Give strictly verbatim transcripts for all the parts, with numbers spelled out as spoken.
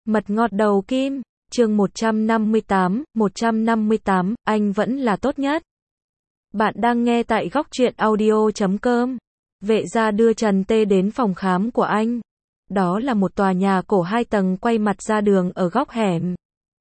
Mật ngọt đầu kim, chương một trăm năm mươi tám, một trăm năm mươi tám, anh vẫn là tốt nhất. Bạn đang nghe tại góc truyện audio chấm com. Vệ gia đưa Trần Tê đến phòng khám của anh. Đó là một tòa nhà cổ hai tầng quay mặt ra đường ở góc hẻm.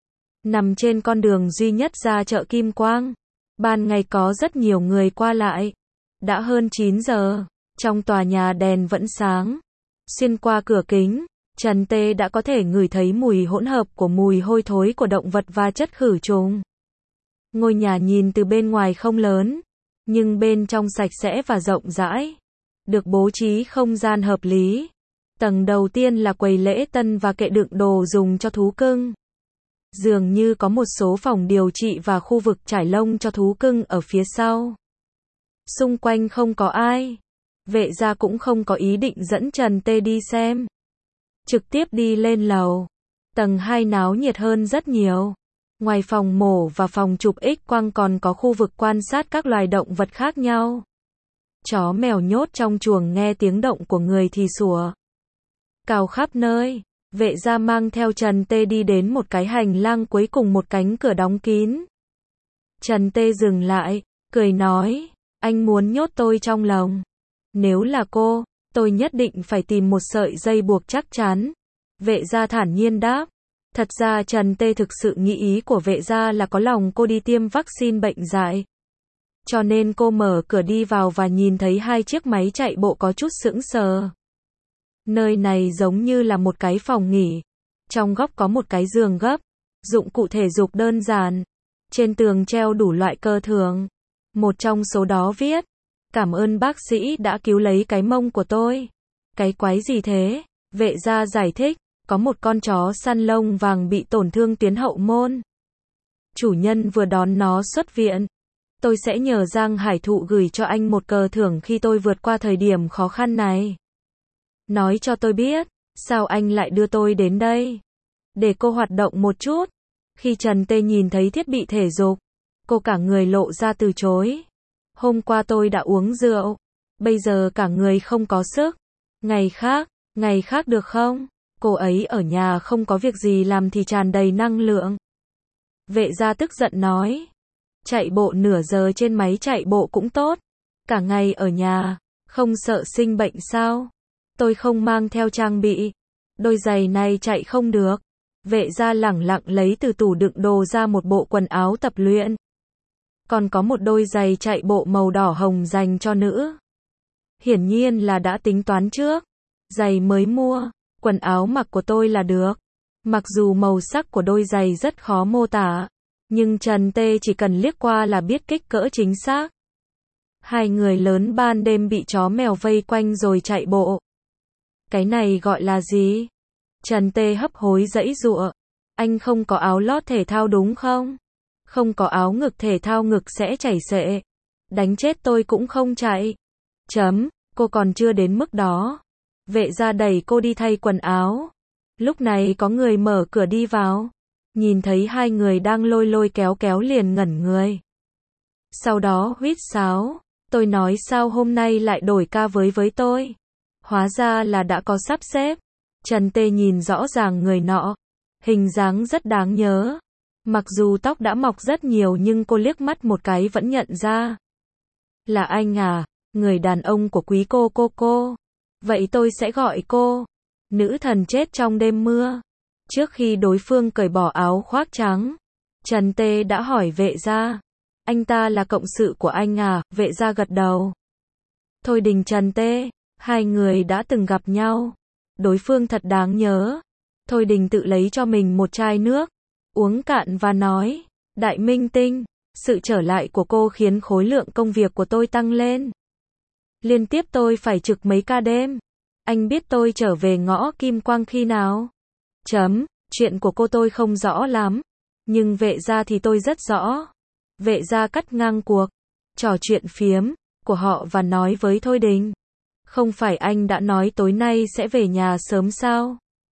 Nằm trên con đường duy nhất ra chợ Kim Quang. Ban ngày có rất nhiều người qua lại. Đã hơn chín giờ, trong tòa nhà đèn vẫn sáng. Xuyên qua cửa kính, Trần Tê đã có thể ngửi thấy mùi hỗn hợp của mùi hôi thối của động vật và chất khử trùng. Ngôi nhà nhìn từ bên ngoài không lớn, nhưng bên trong sạch sẽ và rộng rãi. Được bố trí không gian hợp lý. Tầng đầu tiên là quầy lễ tân và kệ đựng đồ dùng cho thú cưng. Dường như có một số phòng điều trị và khu vực trải lông cho thú cưng ở phía sau. Xung quanh không có ai. Vệ gia cũng không có ý định dẫn Trần Tê đi xem. Trực tiếp đi lên lầu. Tầng hai náo nhiệt hơn rất nhiều. Ngoài phòng mổ và phòng chụp X-quang còn có khu vực quan sát các loài động vật khác nhau. Chó mèo nhốt trong chuồng nghe tiếng động của người thì sủa. Cào khắp nơi. Vệ gia mang theo Trần Tê đi đến một cái hành lang cuối cùng, một cánh cửa đóng kín. Trần Tê dừng lại, cười nói, anh muốn nhốt tôi trong lồng. Nếu là cô, tôi nhất định phải tìm một sợi dây buộc chắc chắn. Vệ gia thản nhiên đáp. Thật ra Trần Tê thực sự nghĩ ý của vệ gia là có lòng cô đi tiêm vaccine bệnh dại. Cho nên cô mở cửa đi vào và nhìn thấy hai chiếc máy chạy bộ, có chút sững sờ. Nơi này giống như là một cái phòng nghỉ. Trong góc có một cái giường gấp, dụng cụ thể dục đơn giản. Trên tường treo đủ loại cơ thường. Một trong số đó viết, cảm ơn bác sĩ đã cứu lấy cái mông của tôi. Cái quái gì thế? Vệ gia giải thích, có một con chó săn lông vàng bị tổn thương tuyến hậu môn. Chủ nhân vừa đón nó xuất viện. Tôi sẽ nhờ Giang Hải Thụ gửi cho anh một cờ thưởng khi tôi vượt qua thời điểm khó khăn này. Nói cho tôi biết, sao anh lại đưa tôi đến đây? Để cô hoạt động một chút. Khi Trần Tê nhìn thấy thiết bị thể dục, cô cả người lộ ra từ chối. Hôm qua tôi đã uống rượu, bây giờ cả người không có sức. Ngày khác, ngày khác được không? Cô ấy ở nhà không có việc gì làm thì tràn đầy năng lượng. Vệ gia tức giận nói, chạy bộ nửa giờ trên máy chạy bộ cũng tốt. Cả ngày ở nhà, không sợ sinh bệnh sao? Tôi không mang theo trang bị. Đôi giày này chạy không được. Vệ gia lẳng lặng lấy từ tủ đựng đồ ra một bộ quần áo tập luyện. Còn có một đôi giày chạy bộ màu đỏ hồng dành cho nữ. Hiển nhiên là đã tính toán trước. Giày mới mua, quần áo mặc của tôi là được. Mặc dù màu sắc của đôi giày rất khó mô tả, nhưng Trần Tê chỉ cần liếc qua là biết kích cỡ chính xác. Hai người lớn ban đêm bị chó mèo vây quanh rồi chạy bộ. Cái này gọi là gì? Trần Tê hấp hối giãy giụa. Anh không có áo lót thể thao đúng không? Không có áo ngực thể thao, ngực sẽ chảy xệ. Đánh chết tôi cũng không chạy. Chấm, cô còn chưa đến mức đó. Vệ gia đẩy cô đi thay quần áo. Lúc này có người mở cửa đi vào. Nhìn thấy hai người đang lôi lôi kéo kéo liền ngẩn người. Sau đó huýt sáo. Tôi nói sao hôm nay lại đổi ca với với tôi? Hóa ra là đã có sắp xếp. Trần Tê nhìn rõ ràng người nọ. Hình dáng rất đáng nhớ. Mặc dù tóc đã mọc rất nhiều nhưng cô liếc mắt một cái vẫn nhận ra. Là anh à, người đàn ông của quý cô cô cô. Vậy tôi sẽ gọi cô nữ thần chết trong đêm mưa. Trước khi đối phương cởi bỏ áo khoác trắng, Trần Tê đã hỏi vệ gia. Anh ta là cộng sự của anh à? Vệ gia gật đầu. Thôi Đình Trần Tê, hai người đã từng gặp nhau. Đối phương thật đáng nhớ. Thôi Đình tự lấy cho mình một chai nước, uống cạn và nói, đại minh tinh, sự trở lại của cô khiến khối lượng công việc của tôi tăng lên. Liên tiếp tôi phải trực mấy ca đêm. Anh biết tôi trở về ngõ Kim Quang khi nào? Chấm, chuyện của cô tôi không rõ lắm. Nhưng vệ gia thì tôi rất rõ. Vệ gia cắt ngang cuộc trò chuyện phiếm của họ và nói với Thôi Đình. Không phải anh đã nói tối nay sẽ về nhà sớm sao?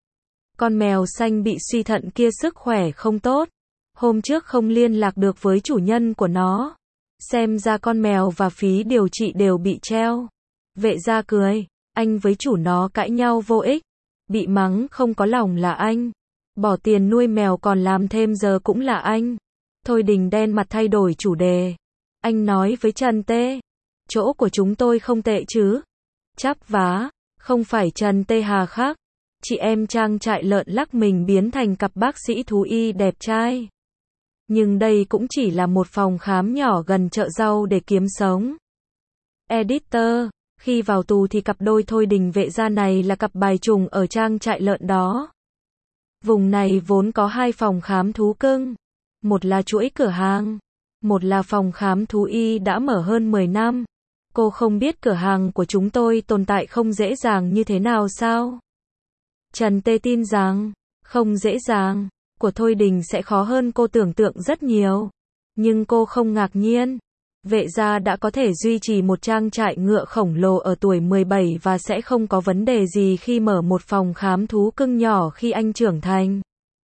Con mèo xanh bị suy thận kia sức khỏe không tốt. Hôm trước không liên lạc được với chủ nhân của nó. Xem ra con mèo và phí điều trị đều bị treo. Vệ gia cười. Anh với chủ nó cãi nhau vô ích. Bị mắng không có lòng là anh. Bỏ tiền nuôi mèo còn làm thêm giờ cũng là anh. Thôi Đình đen mặt thay đổi chủ đề. Anh nói với Trần Tê. Chỗ của chúng tôi không tệ chứ. Chắp vá. Không phải Trần Tê hà khắc. Chị em trang trại lợn lắc mình biến thành cặp bác sĩ thú y đẹp trai. Nhưng đây cũng chỉ là một phòng khám nhỏ gần chợ rau để kiếm sống. Editor. Khi vào tù thì cặp đôi Thôi Đình Vệ Gia này là cặp bài trùng ở trang trại lợn đó. Vùng này vốn có hai phòng khám thú cưng. Một là chuỗi cửa hàng. Một là phòng khám thú y đã mở hơn mười năm. Cô không biết cửa hàng của chúng tôi tồn tại không dễ dàng như thế nào sao? Trần Tê tin rằng, không dễ dàng, của Thôi Đình sẽ khó hơn cô tưởng tượng rất nhiều. Nhưng cô không ngạc nhiên. Vệ Gia đã có thể duy trì một trang trại ngựa khổng lồ ở tuổi mười bảy và sẽ không có vấn đề gì khi mở một phòng khám thú cưng nhỏ khi anh trưởng thành.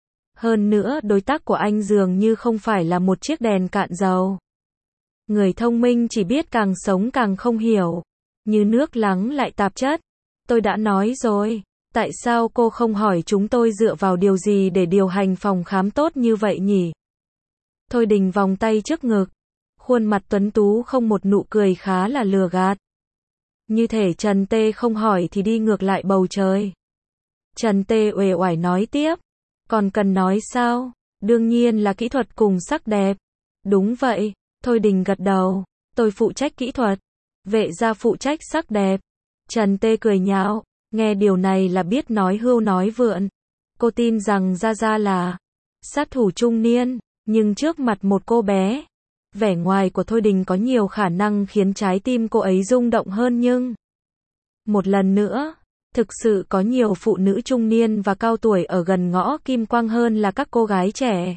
Hơn nữa, đối tác của anh dường như không phải là một chiếc đèn cạn dầu. Người thông minh chỉ biết càng sống càng không hiểu. Như nước lắng lại tạp chất. Tôi đã nói rồi. Tại sao cô không hỏi chúng tôi dựa vào điều gì để điều hành phòng khám tốt như vậy nhỉ? Thôi Đình vòng tay trước ngực. Khuôn mặt tuấn tú không một nụ cười khá là lừa gạt. Như thể Trần Tê không hỏi thì đi ngược lại bầu trời. Trần Tê uể oải nói tiếp. Còn cần nói sao? Đương nhiên là kỹ thuật cùng sắc đẹp. Đúng vậy. Thôi Đình gật đầu. Tôi phụ trách kỹ thuật. Vệ Gia phụ trách sắc đẹp. Trần Tê cười nhạo. Nghe điều này là biết nói hưu nói vượn. Cô tin rằng Gia Gia là sát thủ trung niên. Nhưng trước mặt một cô bé, vẻ ngoài của Thôi Đình có nhiều khả năng khiến trái tim cô ấy rung động hơn nhưng... Một lần nữa, thực sự có nhiều phụ nữ trung niên và cao tuổi ở gần ngõ Kim Quang hơn là các cô gái trẻ.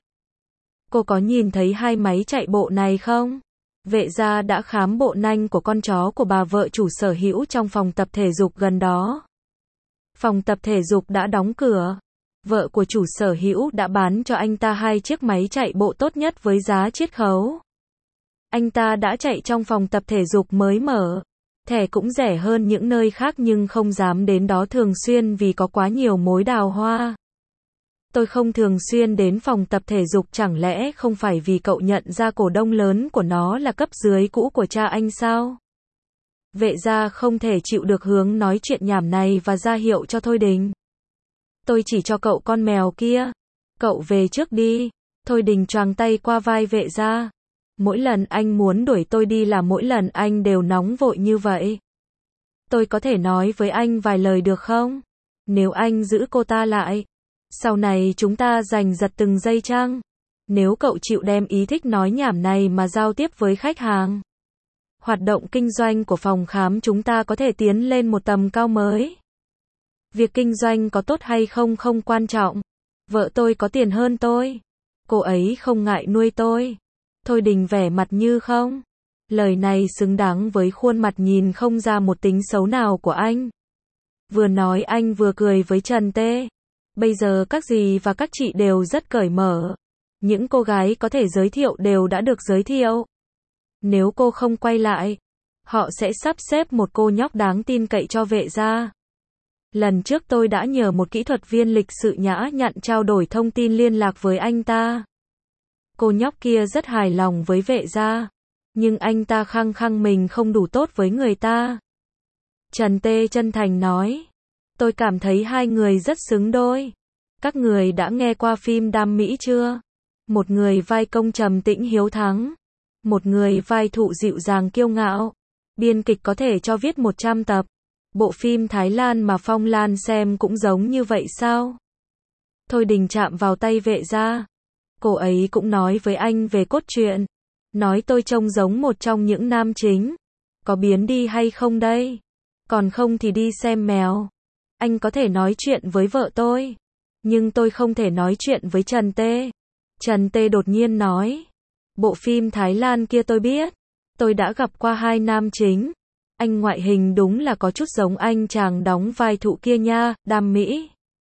Cô có nhìn thấy hai máy chạy bộ này không? Vệ Gia đã khám bộ nanh của con chó của bà vợ chủ sở hữu trong phòng tập thể dục gần đó. Phòng tập thể dục đã đóng cửa. Vợ của chủ sở hữu đã bán cho anh ta hai chiếc máy chạy bộ tốt nhất với giá chiết khấu. Anh ta đã chạy trong phòng tập thể dục mới mở. Thẻ cũng rẻ hơn những nơi khác nhưng không dám đến đó thường xuyên vì có quá nhiều mối đào hoa. Tôi không thường xuyên đến phòng tập thể dục, chẳng lẽ không phải vì cậu nhận ra cổ đông lớn của nó là cấp dưới cũ của cha anh sao? Vệ Gia không thể chịu được hướng nói chuyện nhảm này và ra hiệu cho Thôi Đình. Tôi chỉ cho cậu con mèo kia. Cậu về trước đi. Thôi Đình choàng tay qua vai Vệ Gia. Mỗi lần anh muốn đuổi tôi đi là mỗi lần anh đều nóng vội như vậy. Tôi có thể nói với anh vài lời được không? Nếu anh giữ cô ta lại, sau này chúng ta giành giật từng giây chăng? Nếu cậu chịu đem ý thích nói nhảm này mà giao tiếp với khách hàng, hoạt động kinh doanh của phòng khám chúng ta có thể tiến lên một tầm cao mới. Việc kinh doanh có tốt hay không không quan trọng. Vợ tôi có tiền hơn tôi. Cô ấy không ngại nuôi tôi. Thôi Đình vẻ mặt như không. Lời này xứng đáng với khuôn mặt nhìn không ra một tính xấu nào của anh. Vừa nói anh vừa cười với Trần Tê. Bây giờ các dì và các chị đều rất cởi mở. Những cô gái có thể giới thiệu đều đã được giới thiệu. Nếu cô không quay lại, họ sẽ sắp xếp một cô nhóc đáng tin cậy cho Vệ Gia. Lần trước tôi đã nhờ một kỹ thuật viên lịch sự nhã nhặn trao đổi thông tin liên lạc với anh ta. Cô nhóc kia rất hài lòng với Vệ Gia, nhưng anh ta khăng khăng mình không đủ tốt với người ta. Trần Tê chân thành nói, tôi cảm thấy hai người rất xứng đôi. Các người đã nghe qua phim Đam Mỹ chưa? Một người vai công trầm tĩnh hiếu thắng, một người vai thụ dịu dàng kiêu ngạo. Biên kịch có thể cho viết một trăm tập. Bộ phim Thái Lan mà Phong Lan xem cũng giống như vậy sao? Thôi Đình chạm vào tay Vệ Gia. Cô ấy cũng nói với anh về cốt truyện. Nói tôi trông giống một trong những nam chính. Có biến đi hay không đây? Còn không thì đi xem mèo. Anh có thể nói chuyện với vợ tôi. Nhưng tôi không thể nói chuyện với Trần Tê. Trần Tê đột nhiên nói. Bộ phim Thái Lan kia tôi biết. Tôi đã gặp qua hai nam chính. Anh ngoại hình đúng là có chút giống anh chàng đóng vai thụ kia nha, Đam Mỹ.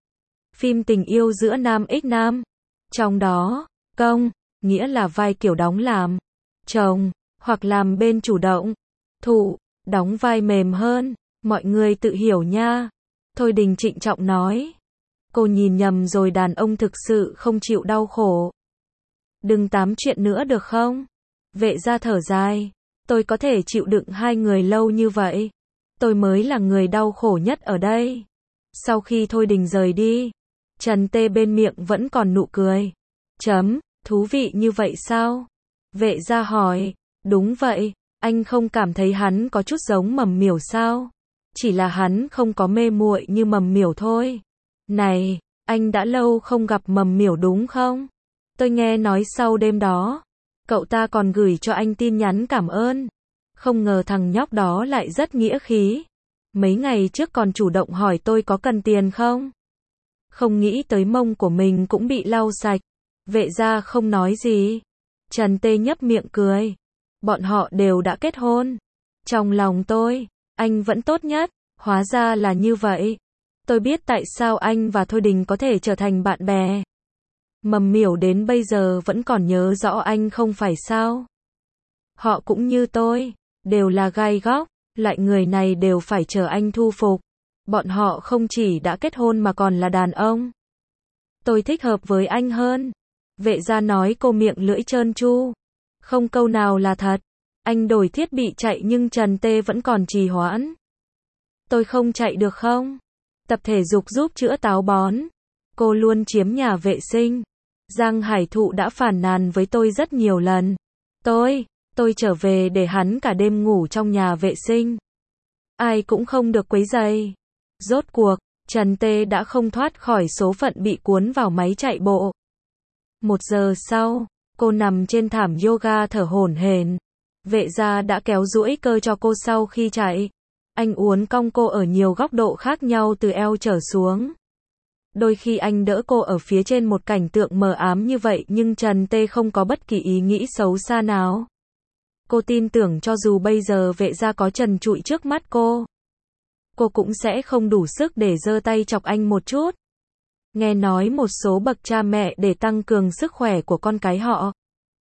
Phim tình yêu giữa nam ích nam. Trong đó, công, nghĩa là vai kiểu đóng làm chồng, hoặc làm bên chủ động. Thụ, đóng vai mềm hơn. Mọi người tự hiểu nha. Thôi Đình trịnh trọng nói. Cô nhìn nhầm rồi, đàn ông thực sự không chịu đau khổ. Đừng tám chuyện nữa được không? Vệ gia thở dài. Tôi có thể chịu đựng hai người lâu như vậy. Tôi mới là người đau khổ nhất ở đây. Sau khi Thôi Đình rời đi, Trần Tê bên miệng vẫn còn nụ cười. Chấm, thú vị như vậy sao? Vệ gia hỏi. Đúng vậy, anh không cảm thấy hắn có chút giống Mầm Miểu sao? Chỉ là hắn không có mê muội như Mầm Miểu thôi. Này, anh đã lâu không gặp Mầm Miểu đúng không? Tôi nghe nói sau đêm đó, cậu ta còn gửi cho anh tin nhắn cảm ơn. Không ngờ thằng nhóc đó lại rất nghĩa khí. Mấy ngày trước còn chủ động hỏi tôi có cần tiền không? Không nghĩ tới mông của mình cũng bị lau sạch. Vệ gia không nói gì. Trần Tê nhấp miệng cười. Bọn họ đều đã kết hôn. Trong lòng tôi, anh vẫn tốt nhất. Hóa ra là như vậy. Tôi biết tại sao anh và Thôi Đình có thể trở thành bạn bè. Mầm Miểu đến bây giờ vẫn còn nhớ rõ anh không phải sao? Họ cũng như tôi, đều là gai góc, loại người này đều phải chờ anh thu phục. Bọn họ không chỉ đã kết hôn mà còn là đàn ông. Tôi thích hợp với anh hơn. Vệ gia nói, cô miệng lưỡi trơn tru. Không câu nào là thật. Anh đổi thiết bị chạy nhưng Trần Tê vẫn còn trì hoãn. Tôi không chạy được không? Tập thể dục giúp chữa táo bón. Cô luôn chiếm nhà vệ sinh. Giang Hải Thụ đã phàn nàn với tôi rất nhiều lần. Tôi, tôi trở về để hắn cả đêm ngủ trong nhà vệ sinh. Ai cũng không được quấy rầy. Rốt cuộc, Trần Tê đã không thoát khỏi số phận bị cuốn vào máy chạy bộ. Một giờ sau, cô nằm trên thảm yoga thở hổn hển. Vệ gia đã kéo duỗi cơ cho cô sau khi chạy. Anh uốn cong cô ở nhiều góc độ khác nhau từ eo trở xuống. Đôi khi anh đỡ cô ở phía trên một cảnh tượng mờ ám như vậy nhưng Trần Tê không có bất kỳ ý nghĩ xấu xa nào. Cô tin tưởng cho dù bây giờ vệ gia có trần trụi trước mắt cô, cô cũng sẽ không đủ sức để giơ tay chọc anh một chút. Nghe nói một số bậc cha mẹ để tăng cường sức khỏe của con cái họ,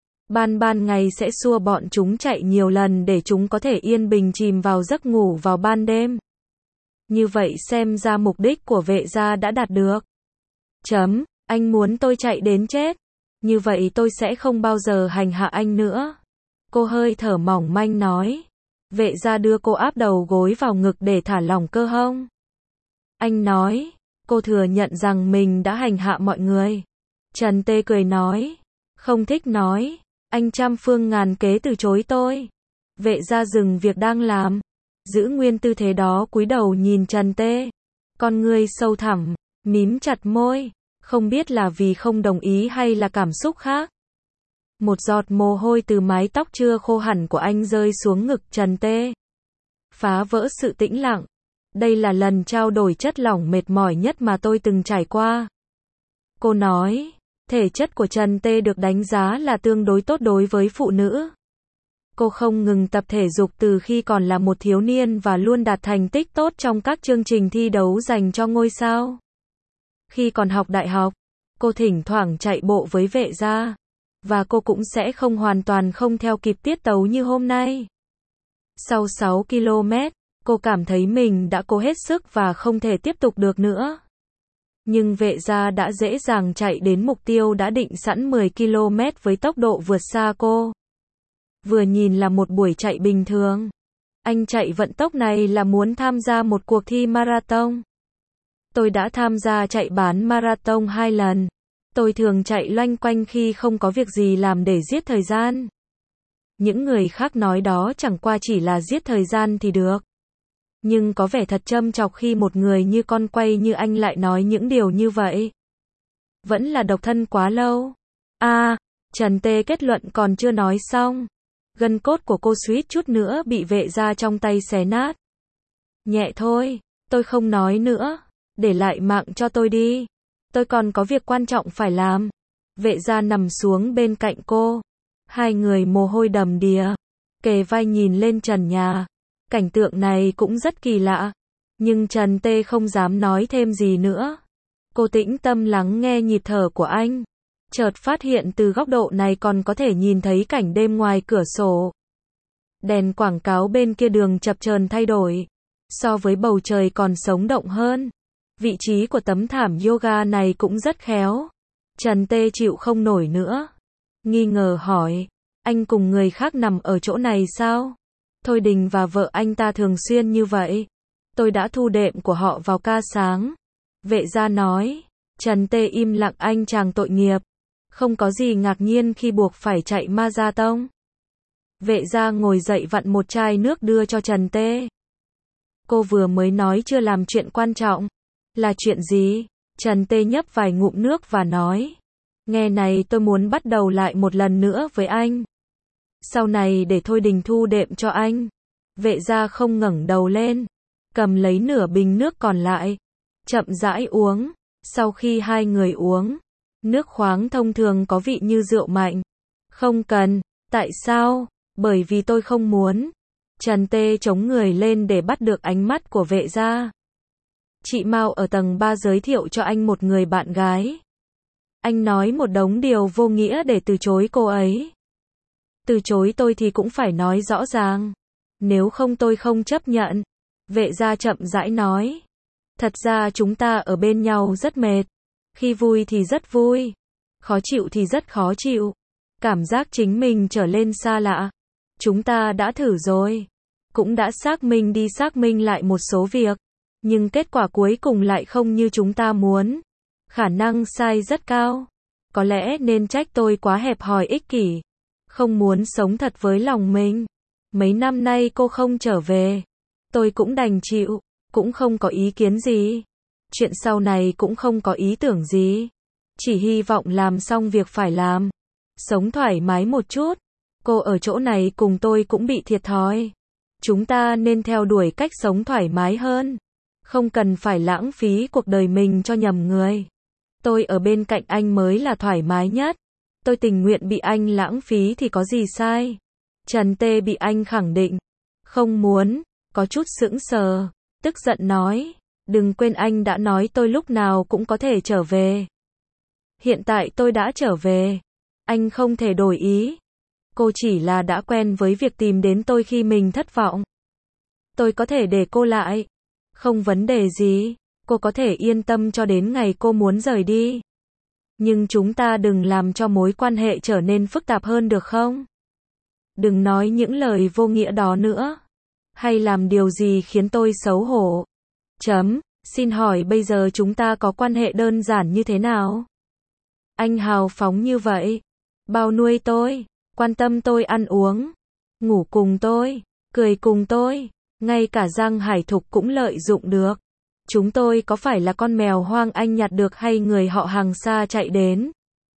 ban ban ngày sẽ xua bọn chúng chạy nhiều lần để chúng có thể yên bình chìm vào giấc ngủ vào ban đêm. Như vậy xem ra mục đích của vệ gia đã đạt được. Chấm, anh muốn tôi chạy đến chết. Như vậy tôi sẽ không bao giờ hành hạ anh nữa. Cô hơi thở mỏng manh nói. Vệ gia đưa cô áp đầu gối vào ngực để thả lỏng cơ hông. Anh nói, cô thừa nhận rằng mình đã hành hạ mọi người. Trần Tê cười nói, không thích nói, anh trăm phương ngàn kế từ chối tôi. Vệ gia dừng việc đang làm, giữ nguyên tư thế đó cúi đầu nhìn Trần Tê. Con ngươi sâu thẳm, mím chặt môi, không biết là vì không đồng ý hay là cảm xúc khác. Một giọt mồ hôi từ mái tóc chưa khô hẳn của anh rơi xuống ngực Trần Tê, phá vỡ sự tĩnh lặng. Đây là lần trao đổi chất lỏng mệt mỏi nhất mà tôi từng trải qua. Cô nói, thể chất của Trần Tê được đánh giá là tương đối tốt đối với phụ nữ. Cô không ngừng tập thể dục từ khi còn là một thiếu niên và luôn đạt thành tích tốt trong các chương trình thi đấu dành cho ngôi sao. Khi còn học đại học, cô thỉnh thoảng chạy bộ với vệ gia, và cô cũng sẽ không hoàn toàn không theo kịp tiết tấu như hôm nay. Sau sáu ki lô mét, cô cảm thấy mình đã cố hết sức và không thể tiếp tục được nữa. Nhưng vệ gia đã dễ dàng chạy đến mục tiêu đã định sẵn mười ki lô mét với tốc độ vượt xa cô. Vừa nhìn là một buổi chạy bình thường. Anh chạy vận tốc này là muốn tham gia một cuộc thi marathon. Tôi đã tham gia chạy bán marathon hai lần. Tôi thường chạy loanh quanh khi không có việc gì làm để giết thời gian. Những người khác nói đó chẳng qua chỉ là giết thời gian thì được. Nhưng có vẻ thật châm chọc khi một người như con quay như anh lại nói những điều như vậy. Vẫn là độc thân quá lâu. À, Trần Tê kết luận còn chưa nói xong. Gân cốt của cô suýt chút nữa bị vệ gia trong tay xé nát. Nhẹ thôi, tôi không nói nữa. Để lại mạng cho tôi đi. Tôi còn có việc quan trọng phải làm. Vệ gia nằm xuống bên cạnh cô. Hai người mồ hôi đầm đìa, kề vai nhìn lên trần nhà. Cảnh tượng này cũng rất kỳ lạ. Nhưng Trần Tê không dám nói thêm gì nữa. Cô tĩnh tâm lắng nghe nhịp thở của anh. Chợt phát hiện từ góc độ này còn có thể nhìn thấy cảnh đêm ngoài cửa sổ. Đèn quảng cáo bên kia đường chập chờn thay đổi. So với bầu trời còn sống động hơn. Vị trí của tấm thảm yoga này cũng rất khéo. Trần Tê chịu không nổi nữa. Nghi ngờ hỏi, anh cùng người khác nằm ở chỗ này sao? Thôi Đình và vợ anh ta thường xuyên như vậy. Tôi đã thu đệm của họ vào ca sáng. Vệ gia nói. Trần Tê im lặng, anh chàng tội nghiệp. Không có gì ngạc nhiên khi buộc phải chạy Ma Gia Tông. Vệ gia ngồi dậy vặn một chai nước đưa cho Trần Tê. Cô vừa mới nói chưa làm chuyện quan trọng. Là chuyện gì? Trần Tê nhấp vài ngụm nước và nói. Nghe này, tôi muốn bắt đầu lại một lần nữa với anh. Sau này để Thôi Đình thu đệm cho anh. Vệ gia không ngẩng đầu lên. Cầm lấy nửa bình nước còn lại. Chậm rãi uống. Sau khi hai người uống, nước khoáng thông thường có vị như rượu mạnh. Không cần. Tại sao? Bởi vì tôi không muốn. Trần Tê chống người lên để bắt được ánh mắt của vệ gia. Chị Mao ở tầng ba giới thiệu cho anh một người bạn gái. Anh nói một đống điều vô nghĩa để từ chối cô ấy. Từ chối tôi thì cũng phải nói rõ ràng. Nếu không tôi không chấp nhận. Vệ gia chậm rãi nói. Thật ra chúng ta ở bên nhau rất mệt. Khi vui thì rất vui. Khó chịu thì rất khó chịu. Cảm giác chính mình trở lên xa lạ. Chúng ta đã thử rồi. Cũng đã xác minh đi xác minh lại một số việc. Nhưng kết quả cuối cùng lại không như chúng ta muốn. Khả năng sai rất cao. Có lẽ nên trách tôi quá hẹp hòi ích kỷ. Không muốn sống thật với lòng mình. Mấy năm nay cô không trở về. Tôi cũng đành chịu. Cũng không có ý kiến gì. Chuyện sau này cũng không có ý tưởng gì. Chỉ hy vọng làm xong việc phải làm. Sống thoải mái một chút. Cô ở chỗ này cùng tôi cũng bị thiệt thòi. Chúng ta nên theo đuổi cách sống thoải mái hơn. Không cần phải lãng phí cuộc đời mình cho nhầm người. Tôi ở bên cạnh anh mới là thoải mái nhất. Tôi tình nguyện bị anh lãng phí thì có gì sai. Trần Tê bị anh khẳng định. Không muốn. Có chút sững sờ. Tức giận nói. Đừng quên anh đã nói tôi lúc nào cũng có thể trở về. Hiện tại tôi đã trở về. Anh không thể đổi ý. Cô chỉ là đã quen với việc tìm đến tôi khi mình thất vọng. Tôi có thể để cô lại. Không vấn đề gì. Cô có thể yên tâm cho đến ngày cô muốn rời đi. Nhưng chúng ta đừng làm cho mối quan hệ trở nên phức tạp hơn được không? Đừng nói những lời vô nghĩa đó nữa. Hay làm điều gì khiến tôi xấu hổ. Chấm. Xin hỏi bây giờ chúng ta có quan hệ đơn giản như thế nào? Anh hào phóng như vậy. Bao nuôi tôi. Quan tâm tôi ăn uống. Ngủ cùng tôi. Cười cùng tôi. Ngay cả Giang Hải Thục cũng lợi dụng được. Chúng tôi có phải là con mèo hoang anh nhặt được hay người họ hàng xa chạy đến?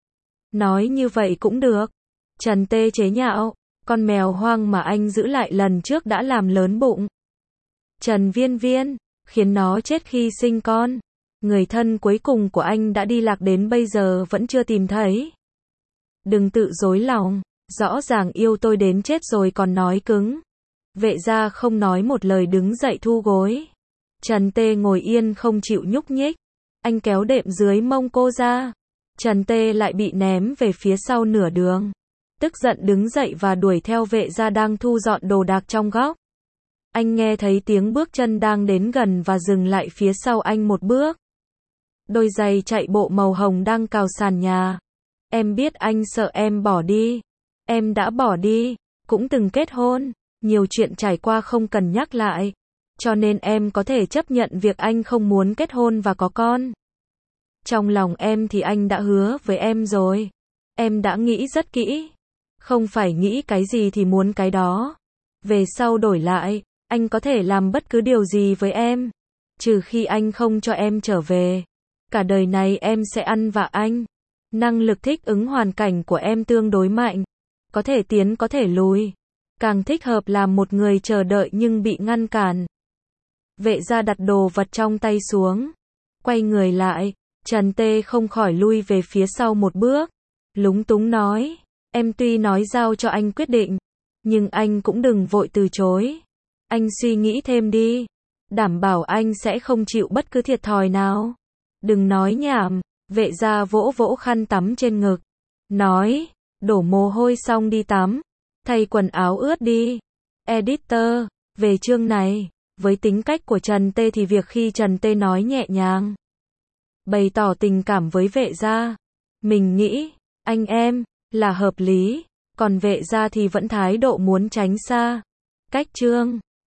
Nói như vậy cũng được. Trần Tê chế nhạo. Con mèo hoang mà anh giữ lại lần trước đã làm lớn bụng. Trần Viên Viên. Khiến nó chết khi sinh con. Người thân cuối cùng của anh đã đi lạc đến bây giờ vẫn chưa tìm thấy. Đừng tự dối lòng. Rõ ràng yêu tôi đến chết rồi còn nói cứng. Vệ gia không nói một lời đứng dậy thu gối. Trần Tê ngồi yên không chịu nhúc nhích. Anh kéo đệm dưới mông cô ra. Trần Tê lại bị ném về phía sau nửa đường. Tức giận đứng dậy và đuổi theo vệ gia đang thu dọn đồ đạc trong góc. Anh nghe thấy tiếng bước chân đang đến gần và dừng lại phía sau anh một bước. Đôi giày chạy bộ màu hồng đang cào sàn nhà. Em biết anh sợ em bỏ đi. Em đã bỏ đi. Cũng từng kết hôn. Nhiều chuyện trải qua không cần nhắc lại. Cho nên em có thể chấp nhận việc anh không muốn kết hôn và có con. Trong lòng em thì anh đã hứa với em rồi. Em đã nghĩ rất kỹ. Không phải nghĩ cái gì thì muốn cái đó. Về sau đổi lại, anh có thể làm bất cứ điều gì với em. Trừ khi anh không cho em trở về. Cả đời này em sẽ ăn vạ anh. Năng lực thích ứng hoàn cảnh của em tương đối mạnh. Có thể tiến có thể lùi. Càng thích hợp làm một người chờ đợi nhưng bị ngăn cản. Vệ gia đặt đồ vật trong tay xuống. Quay người lại. Trần Tê không khỏi lui về phía sau một bước. Lúng túng nói. Em tuy nói giao cho anh quyết định. Nhưng anh cũng đừng vội từ chối. Anh suy nghĩ thêm đi. Đảm bảo anh sẽ không chịu bất cứ thiệt thòi nào. Đừng nói nhảm. Vệ gia vỗ vỗ khăn tắm trên ngực. Nói. Đổ mồ hôi xong đi tắm. Thay quần áo ướt đi. Editor. Về chương này. Với tính cách của Trần Tê thì việc khi Trần Tê nói nhẹ nhàng, bày tỏ tình cảm với Vệ Gia, mình nghĩ, anh em, là hợp lý, còn Vệ Gia thì vẫn thái độ muốn tránh xa. Cách Trương